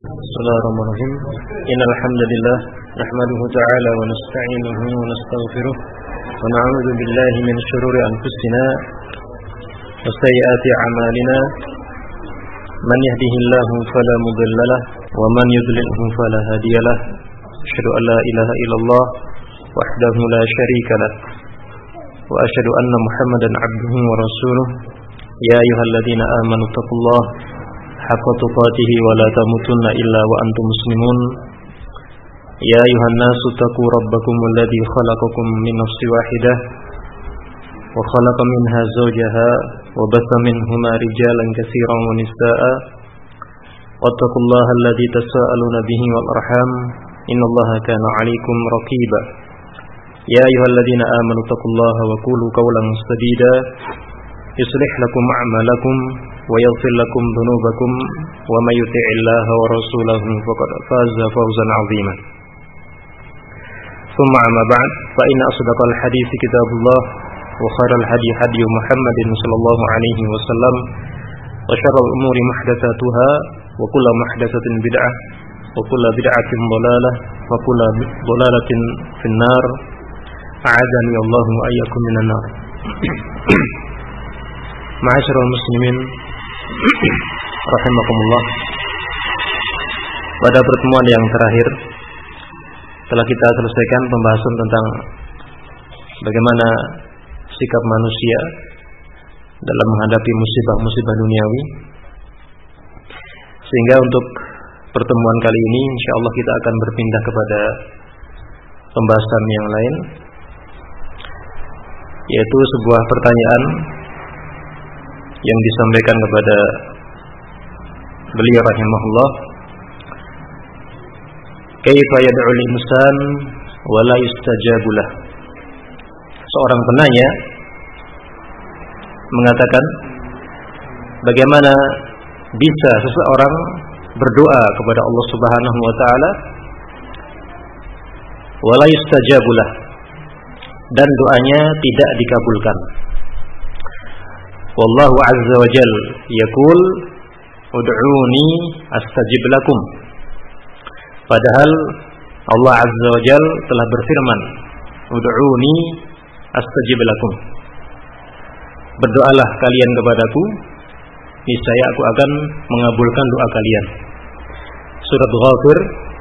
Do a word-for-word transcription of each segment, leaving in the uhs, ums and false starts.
Bismillahirrahmanirrahim. Innal hamdalillah nahmaduhu ta'ala wa nasta'inuhu wa nastaghfiruh wa na'udzu billahi min shururi anfusina wa sayyiati a'malina. Man yahdihillahu fala mudilla lahu wa man yudlilhu fala hadiya lahu. Asyhadu an la ilaha illallah wahdahu la syarika lahu wa asyhadu anna Muhammadan 'abduhu wa rasuluh. Ya ayyuhalladzina amanu taqullaha haqqa tuqatih wa la tamutunna illa wa antum muslimun. Ya ayuhan nasu taqu rabbakum alladhi khalaqakum min nafsin wahidah wa khalaqa minha zawjaha wa batha minhuma rijalan katsiran wa nisaa'a wattaqullaha alladhi tasaaluna bihi wal arham innallaha kana 'alaykum raqiba. Ya ayyuhalladzina amanu taqullaha wa qulu qawlan sadida yuslih lakum a'malakum wa yaghfir lakum dhunubakum wa may yuti'illaha wa rasulahu faqad faza fawzan 'azima. Thumma amma ba'd, fa inna asdaqal hadits kitabullah wa khairal hadi hadi Muhammadin sallallahu alaihi wasallam wa syarrul umuri muhdatsatuha wa kullu muhdatsatin bid'ah wa kullu bid'atin dhalalah wa kullu dhalalatin finnar. A'adzani Allahu wa iyyakum minan nar. Ma'asyiral muslimin rahimakumullah. Pada pertemuan yang terakhir telah kita selesaikan pembahasan tentang bagaimana sikap manusia dalam menghadapi musibah-musibah duniawi. Sehingga untuk pertemuan kali ini insyaallah kita akan berpindah kepada pembahasan yang lain, yaitu sebuah pertanyaan yang disampaikan kepada beliau rahimahullah. Kaifa yad'ul insan wa la yustajabu lah. Seorang penanya mengatakan, bagaimana bisa seseorang berdoa kepada Allah Subhanahu wa taala wa la yustajabu lah, dan doanya tidak dikabulkan. Wallahu azza wa jal yaqul ud'uni astajib lakum. Padahal Allah azza wa jal telah berfirman, ud'uni astajib lakum. Berdoalah kalian kepadaku, niscaya aku akan mengabulkan doa kalian. Surat Ghafir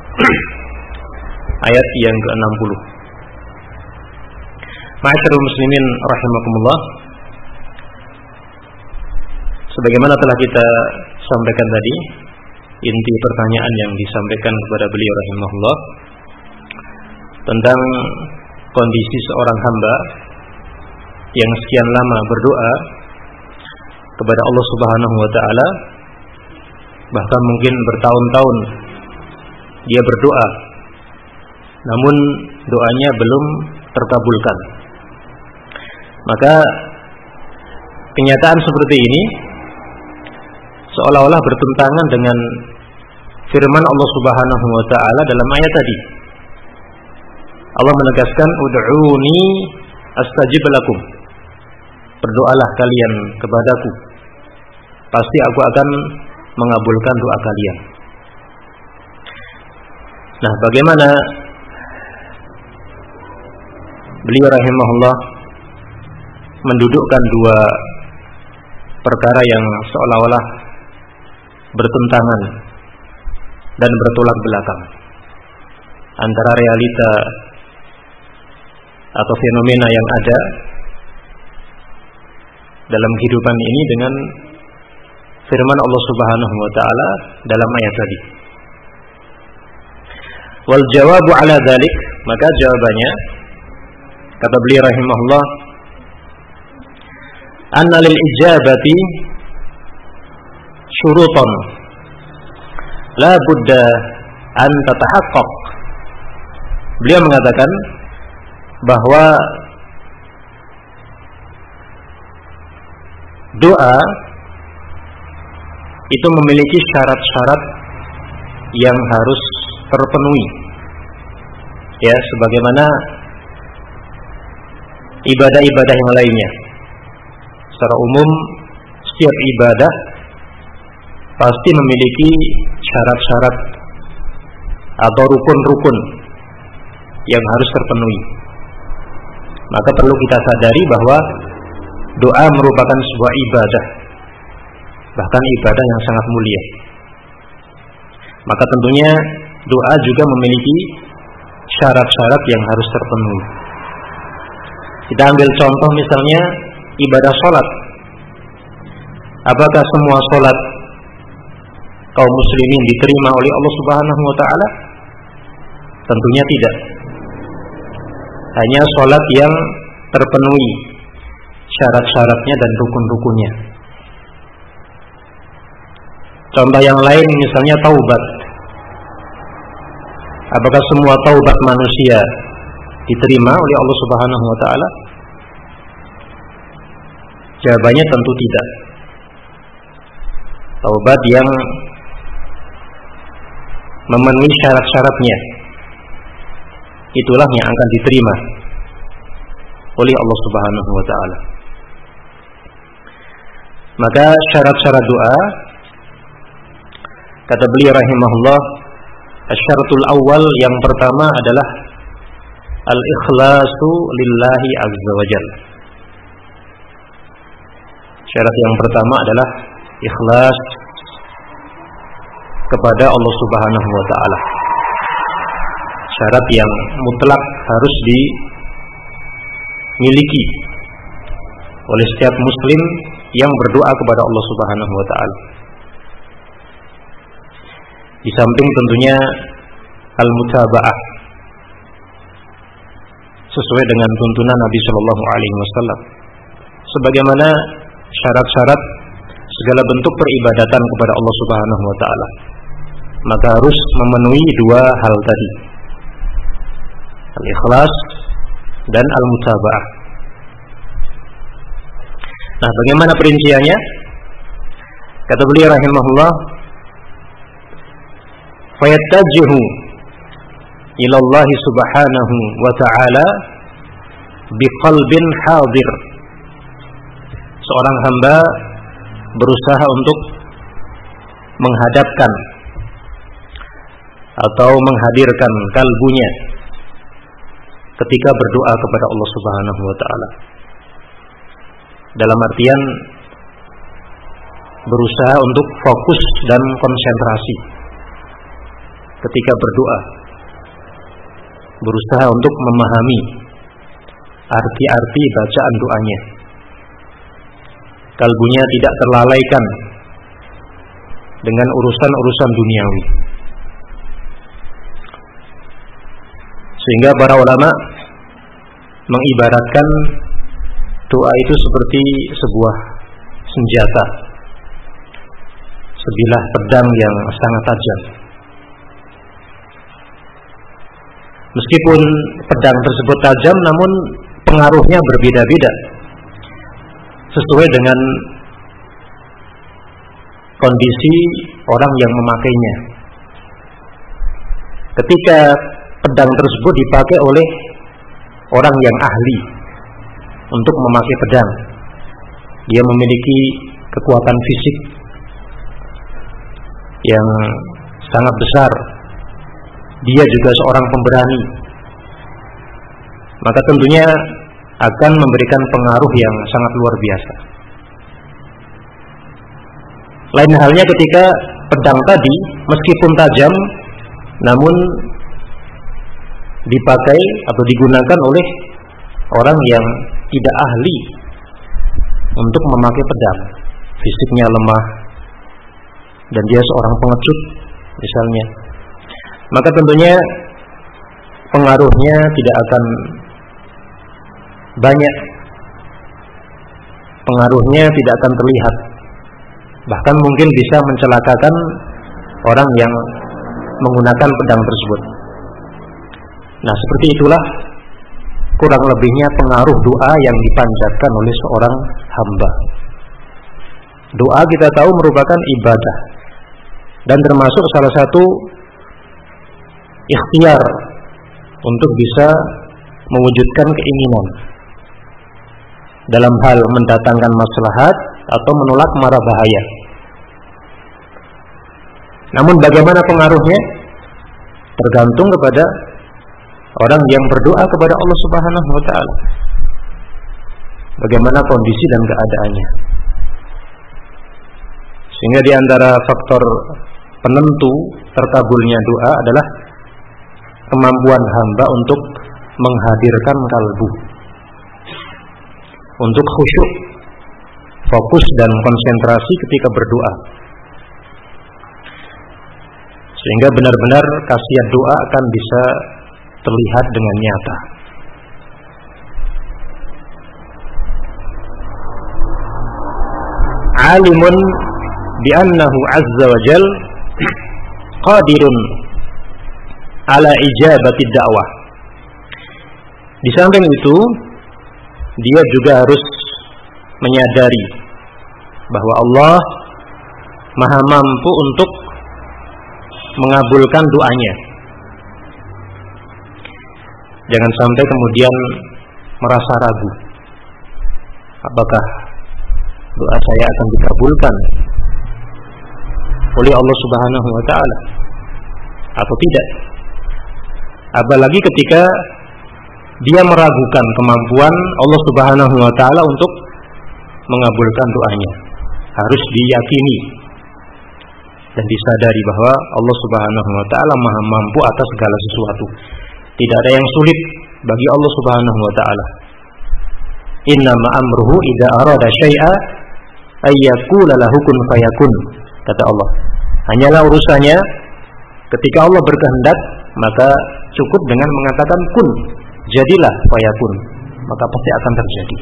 ayat yang ke enam puluh. Ma'asyiral muslimin rahimakumullah. Sebagaimana telah kita sampaikan tadi, inti pertanyaan yang disampaikan kepada beliau rahimahullah tentang kondisi seorang hamba yang sekian lama berdoa kepada Allah Subhanahu wa taala, bahkan mungkin bertahun-tahun dia berdoa, namun doanya belum terkabulkan. Maka kenyataan seperti ini seolah-olah bertentangan dengan firman Allah Subhanahu wa taala dalam ayat tadi. Allah menegaskan, ud'uni astajib lakum. Berdoalah kalian kepadaku, pasti aku akan mengabulkan doa kalian. Nah, bagaimana beliau rahimahullah mendudukkan dua perkara yang seolah-olah bertentangan dan bertolak belakang antara realita atau fenomena yang ada dalam kehidupan ini dengan firman Allah Subhanahu wa taala dalam ayat tadi. Wal jawabu ala dzalik, maka jawabannya kata beliau rahimahullah, anna lil ijabati syurutan la budda an tatahaqqaq. Beliau mengatakan bahwa doa itu memiliki syarat-syarat yang harus terpenuhi, ya, sebagaimana ibadah-ibadah yang lainnya. Secara umum setiap ibadah pasti memiliki syarat-syarat atau rukun-rukun yang harus terpenuhi. Maka perlu kita sadari bahwa doa merupakan sebuah ibadah, bahkan ibadah yang sangat mulia. Maka tentunya doa juga memiliki syarat-syarat yang harus terpenuhi. Kita ambil contoh misalnya ibadah sholat. Apakah semua sholat kaum muslimin diterima oleh Allah Subhanahu wa ta'ala? Tentunya tidak. Hanya sholat yang terpenuhi syarat-syaratnya dan rukun-rukunnya. Contoh yang lain misalnya taubat. Apakah semua taubat manusia diterima oleh Allah Subhanahu wa ta'ala? Jawabannya tentu tidak. Taubat yang memenuhi syarat-syaratnya, itulah yang akan diterima oleh Allah Subhanahu wa ta'ala. Maka syarat-syarat doa, kata beliau rahimahullah, asyaratul awal, yang pertama adalah al-ikhlasu lillahi azza wa jalla. Syarat yang pertama adalah ikhlas kepada Allah Subhanahu wa ta'ala. Syarat yang mutlak harus dimiliki oleh setiap muslim yang berdoa kepada Allah Subhanahu wa ta'ala. Di samping tentunya al-mutaba'ah, sesuai dengan tuntunan Nabi Shallallahu Alaihi Wasallam, sebagaimana syarat-syarat segala bentuk peribadatan kepada Allah Subhanahu wa ta'ala, maka harus memenuhi dua hal tadi, al-ikhlas dan al-mutaba'ah. Nah, bagaimana perinciannya? Kata beliau rahimahullah, fayattajihu ila Allah Subhanahu wa ta'ala biqalbin hadir. Seorang hamba berusaha untuk menghadapkan atau menghadirkan kalbunya ketika berdoa kepada Allah Subhanahu wa ta'ala. Dalam artian berusaha untuk fokus dan konsentrasi ketika berdoa, berusaha untuk memahami arti-arti bacaan doanya. Kalbunya tidak terlalaikan dengan urusan-urusan duniawi. Sehingga para ulama mengibaratkan doa itu seperti sebuah senjata, sebilah pedang yang sangat tajam. Meskipun pedang tersebut tajam, namun pengaruhnya berbeda-beda sesuai dengan kondisi orang yang memakainya. Ketika pedang tersebut dipakai oleh orang yang ahli untuk memakai pedang, dia memiliki kekuatan fisik yang sangat besar, dia juga seorang pemberani, maka tentunya akan memberikan pengaruh yang sangat luar biasa. Lain halnya ketika pedang tadi meskipun tajam, namun dipakai atau digunakan oleh orang yang tidak ahli untuk memakai pedang, fisiknya lemah dan dia seorang pengecut misalnya, maka tentunya pengaruhnya tidak akan banyak, pengaruhnya tidak akan terlihat, bahkan mungkin bisa mencelakakan orang yang menggunakan pedang tersebut. Nah, seperti itulah kurang lebihnya pengaruh doa yang dipanjatkan oleh seorang hamba. Doa kita tahu merupakan ibadah dan termasuk salah satu ikhtiar untuk bisa mewujudkan keinginan dalam hal mendatangkan maslahat atau menolak mara bahaya. Namun bagaimana pengaruhnya? Tergantung kepada orang yang berdoa kepada Allah Subhanahu wa taala, bagaimana kondisi dan keadaannya. Sehingga di antara faktor penentu terkabulnya doa adalah kemampuan hamba untuk menghadirkan kalbu, untuk khusyuk, fokus dan konsentrasi ketika berdoa, sehingga benar-benar khasiat doa akan bisa terlihat dengan nyata. Alimun bi'annahu azza wa jal qadirun ala ijabati da'wah. Di samping itu, dia juga harus menyadari bahwa Allah Maha mampu untuk mengabulkan doanya. Jangan sampai kemudian merasa ragu, apakah doa saya akan dikabulkan oleh Allah Subhanahu wa taala atau tidak. Apalagi ketika dia meragukan kemampuan Allah Subhanahu wa taala untuk mengabulkan doanya. Harus diyakini dan disadari bahwa Allah Subhanahu wa taala Maha mampu atas segala sesuatu. Tidak ada yang sulit bagi Allah Subhanahu wa taala. Innama amruhu idza arada syai'a ay yaqula lahu kun fayakun, kata Allah. Hanyalah urusannya ketika Allah berkehendak, maka cukup dengan mengatakan kun, jadilah, fayakun, maka pasti akan terjadi.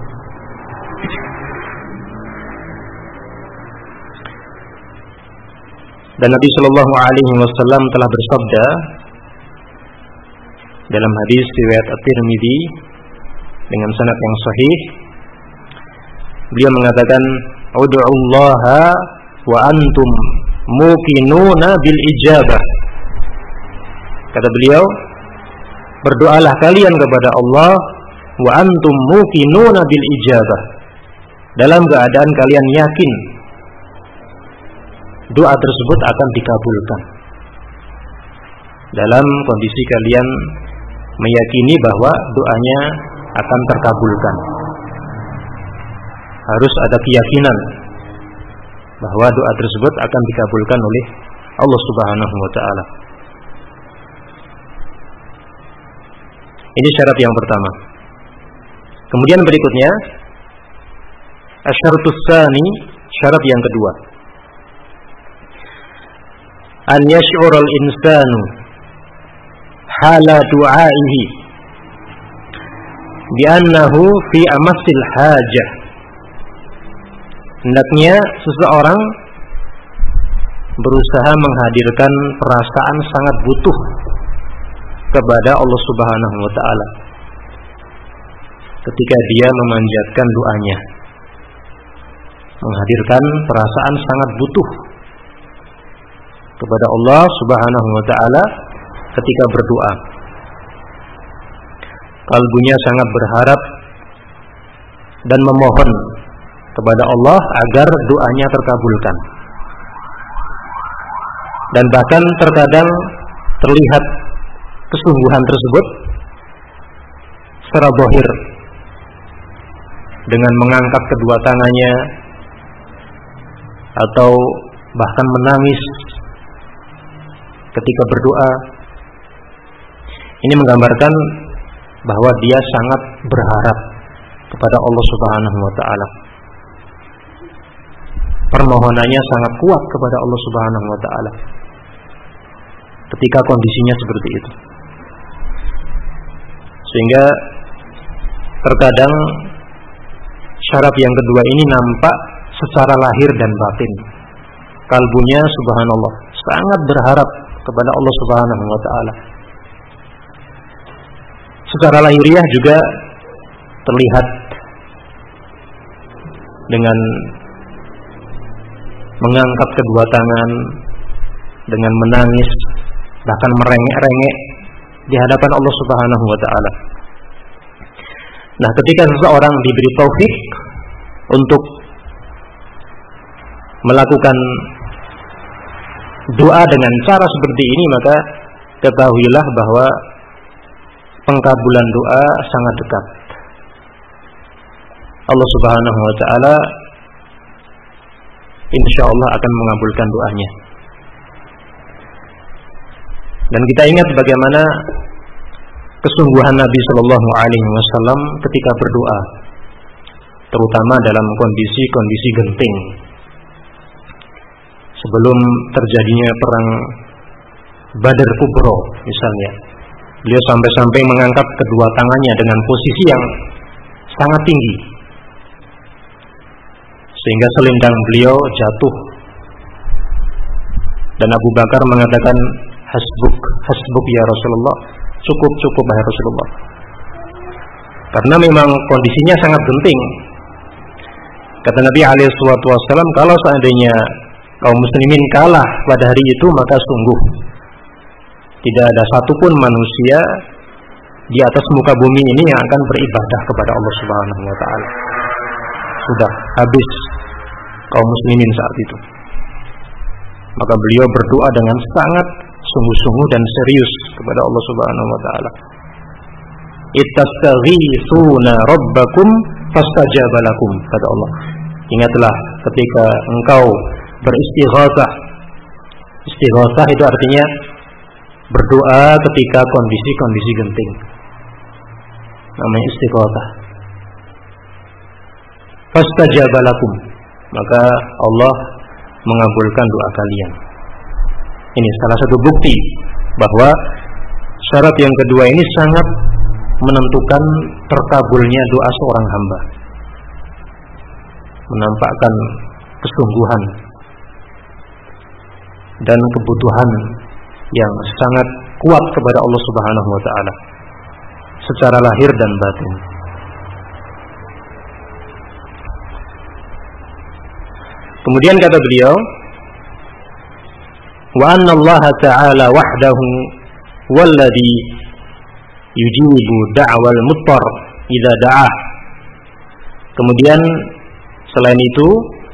Dan Nabi Shallallahu Alaihi Wasallam telah bersabda dalam hadis riwayat At-Tirmidzi dengan sanad yang sahih, beliau mengatakan, "Ud'ullaha wa antum muqinuna bil ijabah." Kata beliau, berdoalah kalian kepada Allah wa antum muqinuna bil ijabah, dalam keadaan kalian yakin doa tersebut akan dikabulkan. Dalam kondisi kalian meyakini bahwa doanya akan terkabulkan, harus ada keyakinan bahwa doa tersebut akan dikabulkan oleh Allah Subhanahu wa taala. Ini syarat yang pertama. Kemudian berikutnya, asy-syaratus tsani, syarat yang kedua. An yash'ural insanu hala du'aihi bi'annahu fi amassil hajah. Hendaknya seseorang berusaha menghadirkan perasaan sangat butuh kepada Allah Subhanahu wa taala ketika dia memanjatkan doanya, menghadirkan perasaan sangat butuh kepada Allah Subhanahu wa taala ketika berdoa. Kalbunya sangat berharap dan memohon kepada Allah agar doanya terkabulkan. Dan bahkan terkadang terlihat kesungguhan tersebut secara zahir dengan mengangkat kedua tangannya atau bahkan menangis ketika berdoa. Ini menggambarkan bahwa dia sangat berharap kepada Allah Subhanahu wa taala. Permohonannya sangat kuat kepada Allah Subhanahu wa taala ketika kondisinya seperti itu. Sehingga terkadang syarat yang kedua ini nampak secara lahir dan batin. Kalbunya subhanallah sangat berharap kepada Allah Subhanahu wa taala. Secara lahiriah juga terlihat dengan mengangkat kedua tangan, dengan menangis, bahkan merengek-rengek di hadapan Allah Subhanahu wa taala. Nah, ketika seseorang diberi taufik untuk melakukan doa dengan cara seperti ini, maka ketahuilah bahwa pengkabulan doa sangat dekat. Allah Subhanahu wa taala insyaallah akan mengabulkan doanya. Dan kita ingat bagaimana kesungguhan Nabi Shallallahu Alaihi Wasallam ketika berdoa, terutama dalam kondisi-kondisi genting. Sebelum terjadinya perang Badar Kubro misalnya, beliau sampai-sampai mengangkat kedua tangannya dengan posisi yang sangat tinggi, sehingga selendang beliau jatuh. Dan Abu Bakar mengatakan, hasbuk, hasbuk ya Rasulullah, cukup, cukup ya Rasulullah. Karena memang kondisinya sangat genting. Kata Nabi alaihi wasallam, kalau seandainya kaum muslimin kalah pada hari itu, maka sungguh tidak ada satupun manusia di atas muka bumi ini yang akan beribadah kepada Allah Subhanahu wa taala. Sudah habis kaum muslimin saat itu. Maka beliau berdoa dengan sangat sungguh-sungguh dan serius kepada Allah Subhanahu wa taala. Ittastaghitsuna rabbakum fastajaba lakum, kata Allah. Ingatlah ketika engkau beristighatsah. Istighatsah itu artinya berdoa ketika kondisi-kondisi genting. Namanya istighatsah. Fastajaba lakum, maka Allah mengabulkan doa kalian. Ini salah satu bukti bahwa syarat yang kedua ini sangat menentukan terkabulnya doa seorang hamba. Menampakkan kesungguhan dan kebutuhan yang sangat kuat kepada Allah Subhanahu wa taala secara lahir dan batin. Kemudian kata beliau, wa anna Allah ta'ala wahdahu walladhi yujibu da'wal muttar idza da'ah. Kemudian selain itu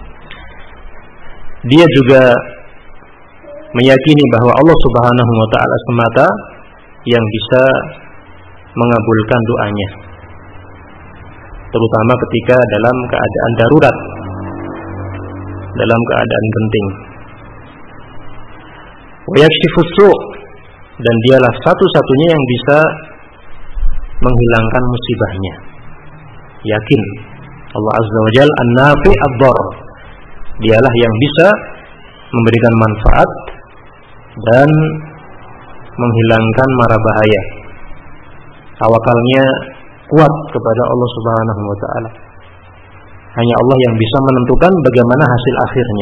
dia juga meyakini bahwa Allah Subhanahu wa taala semata yang bisa mengabulkan doanya, terutama ketika dalam keadaan darurat, dalam keadaan genting. Wa yakshifus su', dan dialah satu-satunya yang bisa menghilangkan musibahnya. Yakin Allah Azza wa Jalla an-nafi ad-dar, dialah yang bisa memberikan manfaat dan menghilangkan mara bahaya. Tawakalnya kuat kepada Allah Subhanahu wa taala. Hanya Allah yang bisa menentukan bagaimana hasil akhirnya.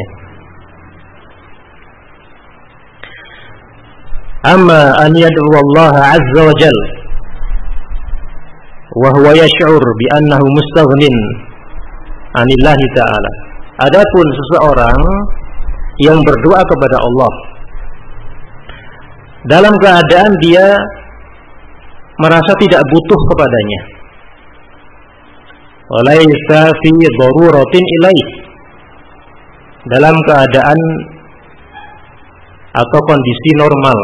Amma an yad'u Allah Azza wa Jalla wa huwa yash'ur bi annahu mustaghnin 'anillahi ta'ala. Adapun seseorang yang berdoa kepada Allah dalam keadaan dia merasa tidak butuh kepadanya, walaysa fi daruratin ilaih, dalam keadaan atau kondisi normal,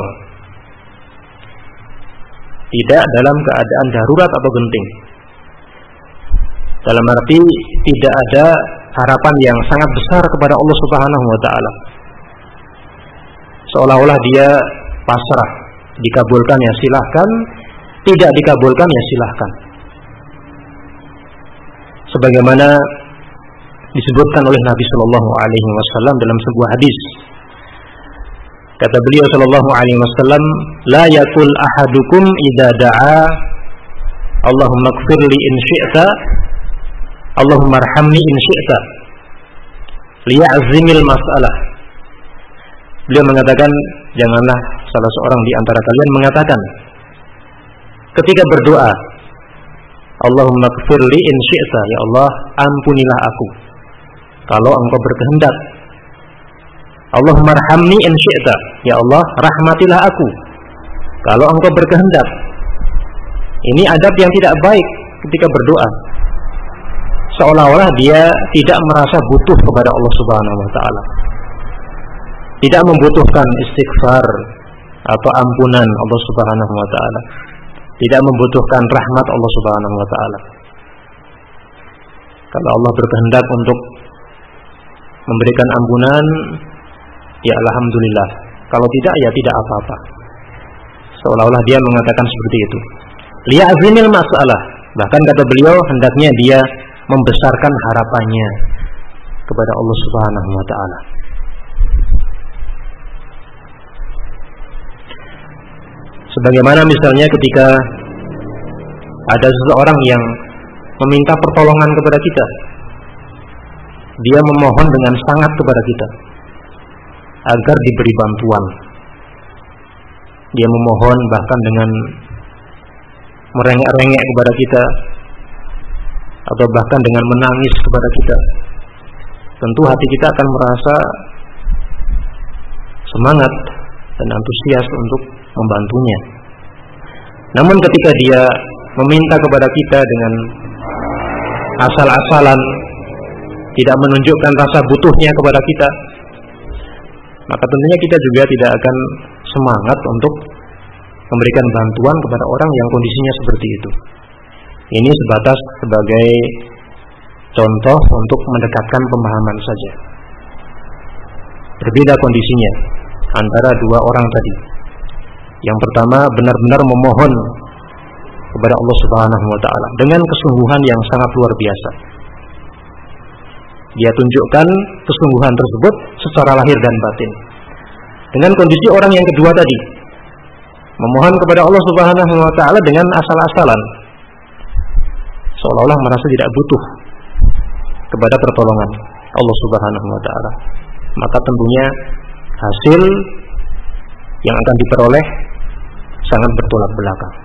tidak dalam keadaan darurat atau genting. Dalam arti tidak ada harapan yang sangat besar kepada Allah Subhanahu wa taala. Seolah-olah dia pasrah, dikabulkan ya silahkan, tidak dikabulkan ya silahkan. Sebagaimana disebutkan oleh Nabi Shallallahu Alaihi Wasallam dalam sebuah hadis, kata beliau Shallallahu Alaihi Wasallam, la yakul ahadukum idza da'a Allahumma ighfirli in syi'ta Allahumma arhamni in syi'ta liya'zimil mas'alah. Beliau mengatakan, janganlah salah seorang di antara kalian mengatakan ketika berdoa, Allahumma ighfirli in syi'ta, ya Allah ampunilah aku kalau engkau berkehendak. Allahumma arhamni in syi'ta, ya Allah rahmatilah aku kalau engkau berkehendak. Ini adab yang tidak baik ketika berdoa. Seolah-olah dia tidak merasa butuh kepada Allah Subhanahu wa taala. Tidak membutuhkan istighfar, atau ampunan Allah Subhanahu wa taala, tidak membutuhkan rahmat Allah Subhanahu wa taala. Kalau Allah berkehendak untuk memberikan ampunan, ya alhamdulillah. Kalau tidak, ya tidak apa-apa. Seolah-olah dia mengatakan seperti itu. Liya'zinil masalah. Bahkan kata beliau, hendaknya dia membesarkan harapannya kepada Allah Subhanahu wa taala. Sebagaimana misalnya ketika ada seseorang yang meminta pertolongan kepada kita, dia memohon dengan sangat kepada kita agar diberi bantuan. Dia memohon bahkan dengan merengek-rengek kepada kita, atau bahkan dengan menangis kepada kita. Tentu hati kita akan merasa semangat dan antusias untuk membantunya. Namun ketika dia meminta kepada kita dengan asal-asalan, tidak menunjukkan rasa butuhnya kepada kita, maka tentunya kita juga tidak akan semangat untuk memberikan bantuan kepada orang yang kondisinya seperti itu. Ini sebatas sebagai contoh untuk mendekatkan pemahaman saja. Berbeda kondisinya antara dua orang tadi. Yang pertama benar-benar memohon kepada Allah Subhanahu wa taala dengan kesungguhan yang sangat luar biasa. Dia tunjukkan kesungguhan tersebut secara lahir dan batin. Dengan kondisi orang yang kedua tadi, memohon kepada Allah Subhanahu wa taala dengan asal-asalan, seolah-olah merasa tidak butuh kepada pertolongan Allah Subhanahu wa taala. Maka tentunya hasil yang akan diperoleh sangat bertolak belakang.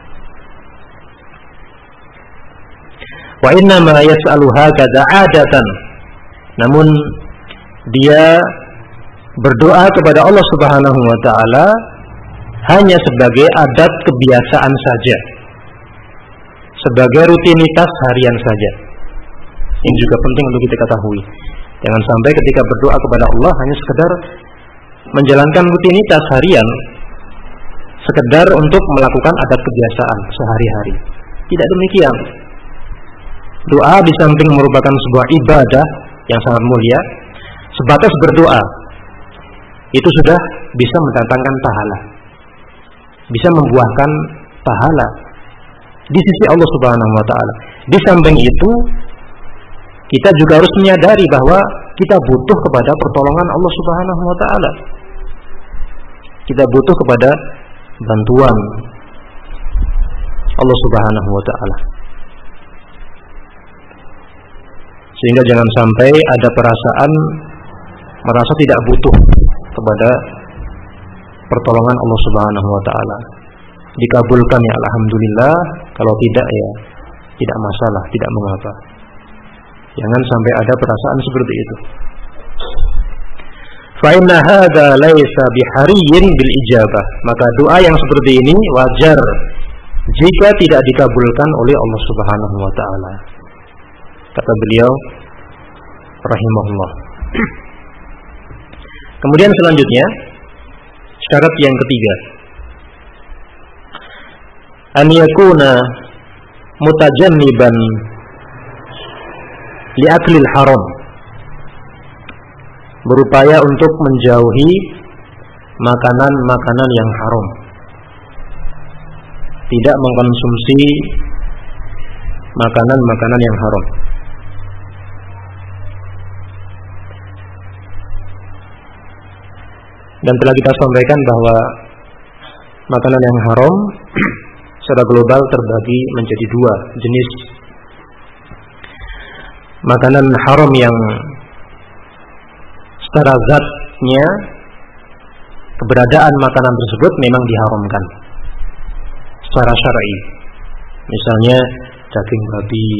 Wa inna ma yas'alu hakadha 'adatan. Namun dia berdoa kepada Allah Subhanahu wa taala hanya sebagai adat kebiasaan saja, sebagai rutinitas harian saja. Ini juga penting untuk kita ketahui. Jangan sampai ketika berdoa kepada Allah hanya sekedar menjalankan rutinitas harian, sekedar untuk melakukan adat kebiasaan sehari-hari. Tidak demikian. Doa di samping merupakan sebuah ibadah yang sangat mulia, sebatas berdoa itu sudah bisa mendatangkan pahala, bisa membuahkan pahala di sisi Allah Subhanahu wa taala. Di samping itu, kita juga harus menyadari bahwa kita butuh kepada pertolongan Allah Subhanahu wa taala. Kita butuh kepada bantuan Allah Subhanahu wa taala. Sehingga jangan sampai ada perasaan merasa tidak butuh kepada pertolongan Allah Subhanahu wa taala. Dikabulkan ya alhamdulillah, kalau tidak ya tidak masalah, tidak mengapa. Jangan sampai ada perasaan seperti itu. Fa inna hadza laisa bihariyyin bil ijabah. Maka doa yang seperti ini wajar jika tidak dikabulkan oleh Allah Subhanahu wa taala. Kata beliau rahimahullah. Kemudian selanjutnya syarat yang ketiga, an yakuna mutajanniban li aklil haram, berupaya untuk menjauhi makanan-makanan yang haram, tidak mengkonsumsi makanan-makanan yang haram. Dan telah kita sampaikan bahwa makanan yang haram secara global terbagi menjadi dua jenis. Makanan haram yang secara zatnya, keberadaan makanan tersebut memang diharamkan secara syar'i. Misalnya daging babi,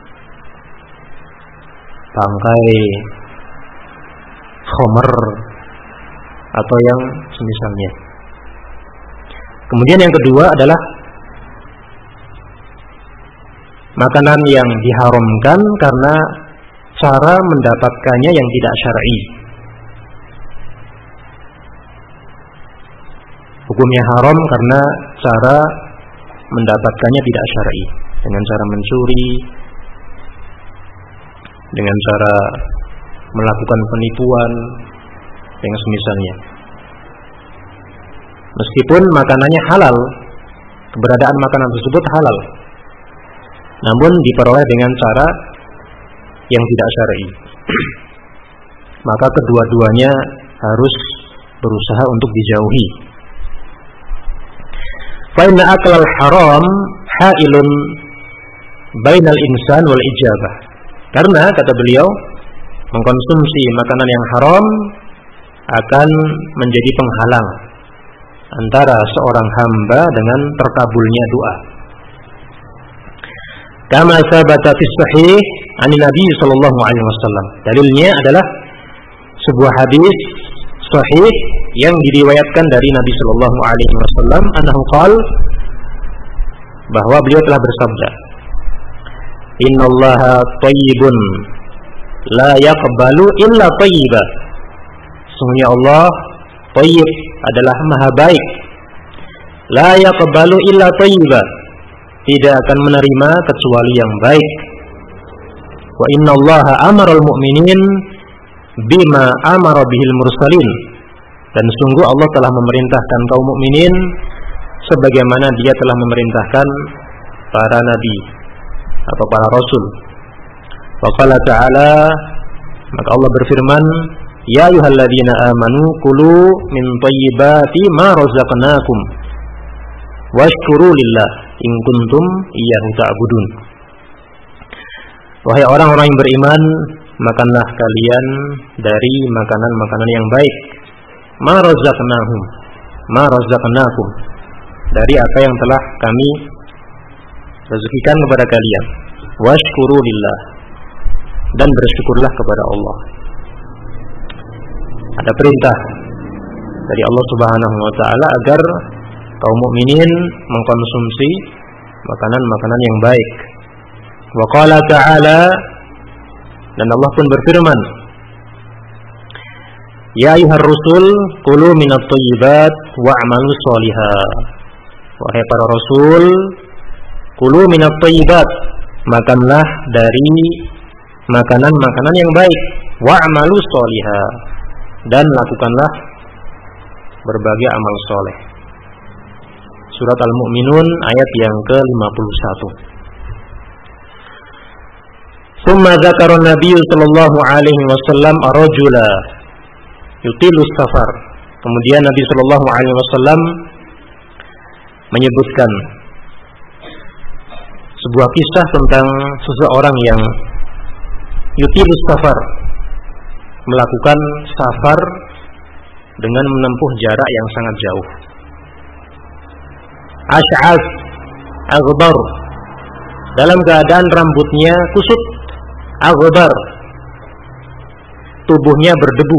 bangkai, khamr, atau yang semisalnya. Kemudian yang kedua adalah makanan yang diharamkan karena cara mendapatkannya yang tidak syar'i. Hukumnya haram karena cara mendapatkannya tidak syar'i, dengan cara mencuri, dengan cara melakukan penipuan, yang semisalnya. Meskipun makanannya halal, keberadaan makanan tersebut halal, namun diperoleh dengan cara yang tidak syar'i, maka kedua-duanya harus berusaha untuk dijauhi. Fa inna aklal haram hailun bainal insan wal ijabah. Karena kata beliau, mengkonsumsi makanan yang haram akan menjadi penghalang antara seorang hamba dengan terkabulnya doa. Kama sabata fi sahih an Nabi sallallahu alaihi wasallam. Dalilnya adalah sebuah hadis sahih yang diriwayatkan dari Nabi sallallahu alaihi wasallam, annahu qala, bahwa beliau telah bersabda, innallaha thayyibun la yaqbalu illa thayyiba. Sesungguhnya Allah thayyib, adalah maha baik, la yaqbalu illa thayyiba, tidak akan menerima kecuali yang baik. Wa innallaha amaral mu'minin bima amara bihil mursalin, dan sungguh Allah telah memerintahkan kaum mukminin sebagaimana Dia telah memerintahkan para nabi atau para rasul. Wa qala ta'ala, maka Allah berfirman, ya ayyuhalladzina amanu kulu min thayyibati ma razaqnakum washkuru lillah in kuntum iyyahu ta'budun. Wahai orang-orang yang beriman, makanlah kalian dari makanan-makanan yang baik, ma razaqnahum, ma razaqnakum, dari apa yang telah kami rezekikan kepada kalian, washkuru lillah, dan bersyukurlah kepada Allah. Ada perintah dari Allah Subhanahu wa taala agar kaum mukminin mengkonsumsi makanan-makanan yang baik. Wa qala ta'ala, dan Allah pun berfirman, ya ayyuhar rusul kulu minat thayyibat wa'malu shalihan. Wahai para rasul, kulu minat thayyibat, makanlah dari makanan-makanan yang baik, wa'malu shalihan, dan lakukanlah berbagai amal soleh. Surat Al-Mu'minun ayat yang ke lima puluh satu. Tsumma dzakara Nabi sallallahu alaihi wasallam ar-rajula yutilu safar. Kemudian Nabi sallallahu alaihi wasallam menyebutkan sebuah kisah tentang seseorang yang yutilu safar, melakukan safar dengan menempuh jarak yang sangat jauh. Ash'az aghbar, dalam keadaan rambutnya kusut, aghbar, tubuhnya berdebu.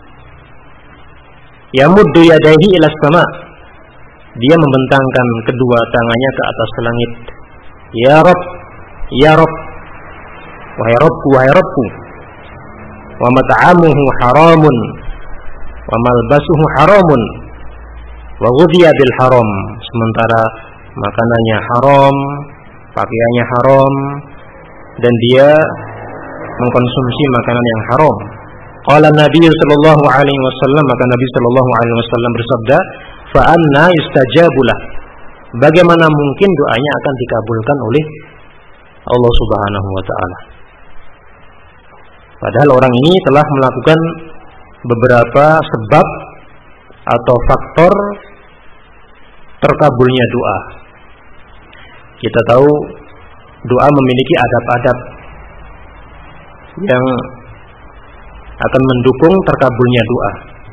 Yamuddu yadayhi ila sama, dia membentangkan kedua tangannya ke atas langit. Ya Rabb, ya Rabb, wahai Rabbku, wahai Rabbku. Wa mat'amuhu haramun wa malbasuhu haramun wa ghudhiya bil haram, sementara makanannya haram, pakaiannya haram, dan dia mengkonsumsi makanan yang haram. Qala Nabi sallallahu alaihi wasallam, maka Nabi sallallahu alaihi wasallam bersabda, fa anna yustajabu lah, bagaimana mungkin doanya akan dikabulkan oleh Allah Subhanahu wa taala. Padahal orang ini telah melakukan beberapa sebab atau faktor terkabulnya doa. Kita tahu doa memiliki adab-adab yang akan mendukung terkabulnya doa.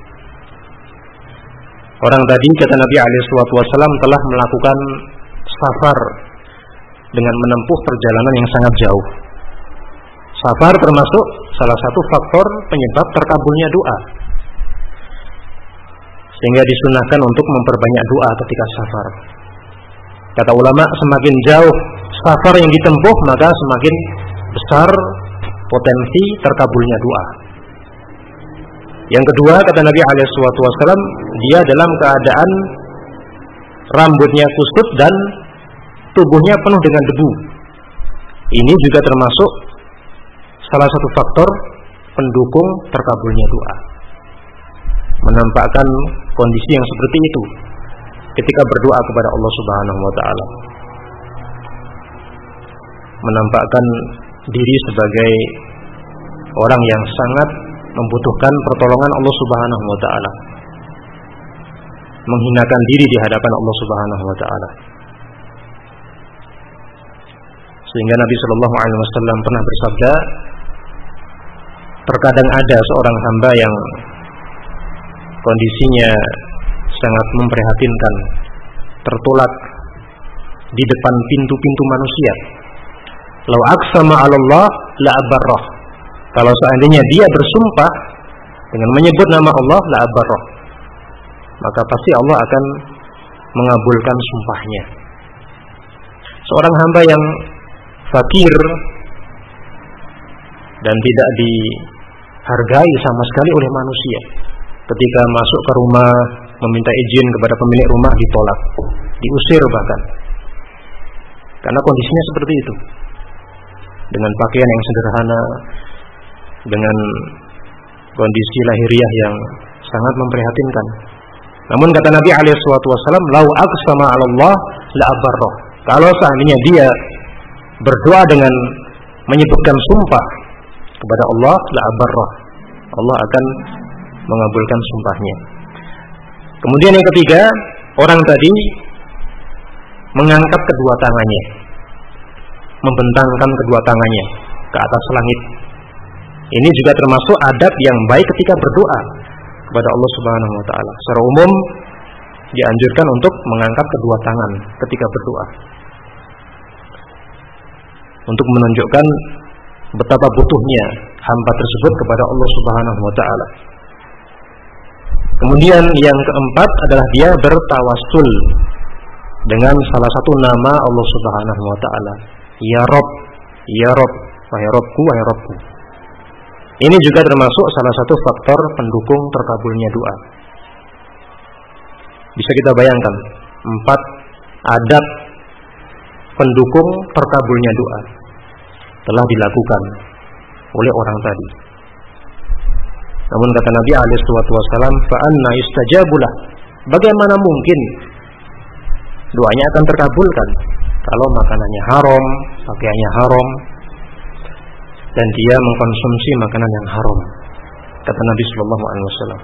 Orang tadi, kata Nabi alaihi wasallam, telah melakukan safar dengan menempuh perjalanan yang sangat jauh. Safar termasuk salah satu faktor penyebab terkabulnya doa, sehingga disunahkan untuk memperbanyak doa ketika safar. Kata ulama, semakin jauh safar yang ditempuh, maka semakin besar potensi terkabulnya doa. Yang kedua, kata Nabi alaihi wasallam, dia dalam keadaan rambutnya kusut dan tubuhnya penuh dengan debu. Ini juga termasuk salah satu faktor pendukung terkabulnya doa. Menampakkan kondisi yang seperti itu ketika berdoa kepada Allah Subhanahu wa taala. Menampakkan diri sebagai orang yang sangat membutuhkan pertolongan Allah Subhanahu wa taala. Menghinakan diri di hadapan Allah Subhanahu wa taala. Sehingga Nabi sallallahu alaihi wasallam pernah bersabda, terkadang ada seorang hamba yang kondisinya sangat memprihatinkan, tertolak di depan pintu-pintu manusia. Lau aqsama 'ala Allah la abarrah. Kalau seandainya dia bersumpah dengan menyebut nama Allah, la abarrah, maka pasti Allah akan mengabulkan sumpahnya. Seorang hamba yang fakir dan tidak dihargai sama sekali oleh manusia, ketika masuk ke rumah meminta izin kepada pemilik rumah ditolak, diusir bahkan, karena kondisinya seperti itu, dengan pakaian yang sederhana, dengan kondisi lahiriah yang sangat memprihatinkan. Namun kata Nabi alaihi wasallam, lau aqsama 'ala Allah la abarrah. Kalau seandainya dia berdoa dengan menyebutkan sumpah kepada Allah, la abarrah, Allah akan mengabulkan sumpahnya. Kemudian yang ketiga, orang tadi mengangkat kedua tangannya, membentangkan kedua tangannya ke atas langit. Ini juga termasuk adab yang baik ketika berdoa kepada Allah Subhanahu wa taala. Secara umum dianjurkan untuk mengangkat kedua tangan ketika berdoa, untuk menunjukkan betapa butuhnya hamba tersebut kepada Allah Subhanahu wa taala. Kemudian yang keempat adalah dia bertawassul dengan salah satu nama Allah Subhanahu wa taala. Ya Rabb, ya Rabb, wahai Rabbku, wahai Rabbku. Ini juga termasuk salah satu faktor pendukung terkabulnya doa. Bisa kita bayangkan empat adab pendukung terkabulnya doa telah dilakukan oleh orang tadi. Namun kata Nabi alaihi wasallam, fa anna yustajabulah. Bagaimana mungkin doanya akan terkabulkan kalau makanannya haram, pakaiannya haram, dan dia mengkonsumsi makanan yang haram, kata Nabi sallallahu alaihi wasallam.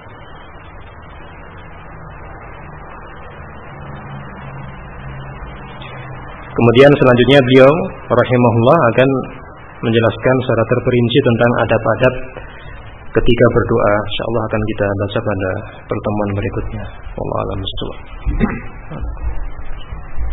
Kemudian selanjutnya beliau rahimahullah akan menjelaskan secara terperinci tentang adab-adab ketika berdoa. Insyaallah akan kita baca pada pertemuan berikutnya. Wallahu a'lam bishawab.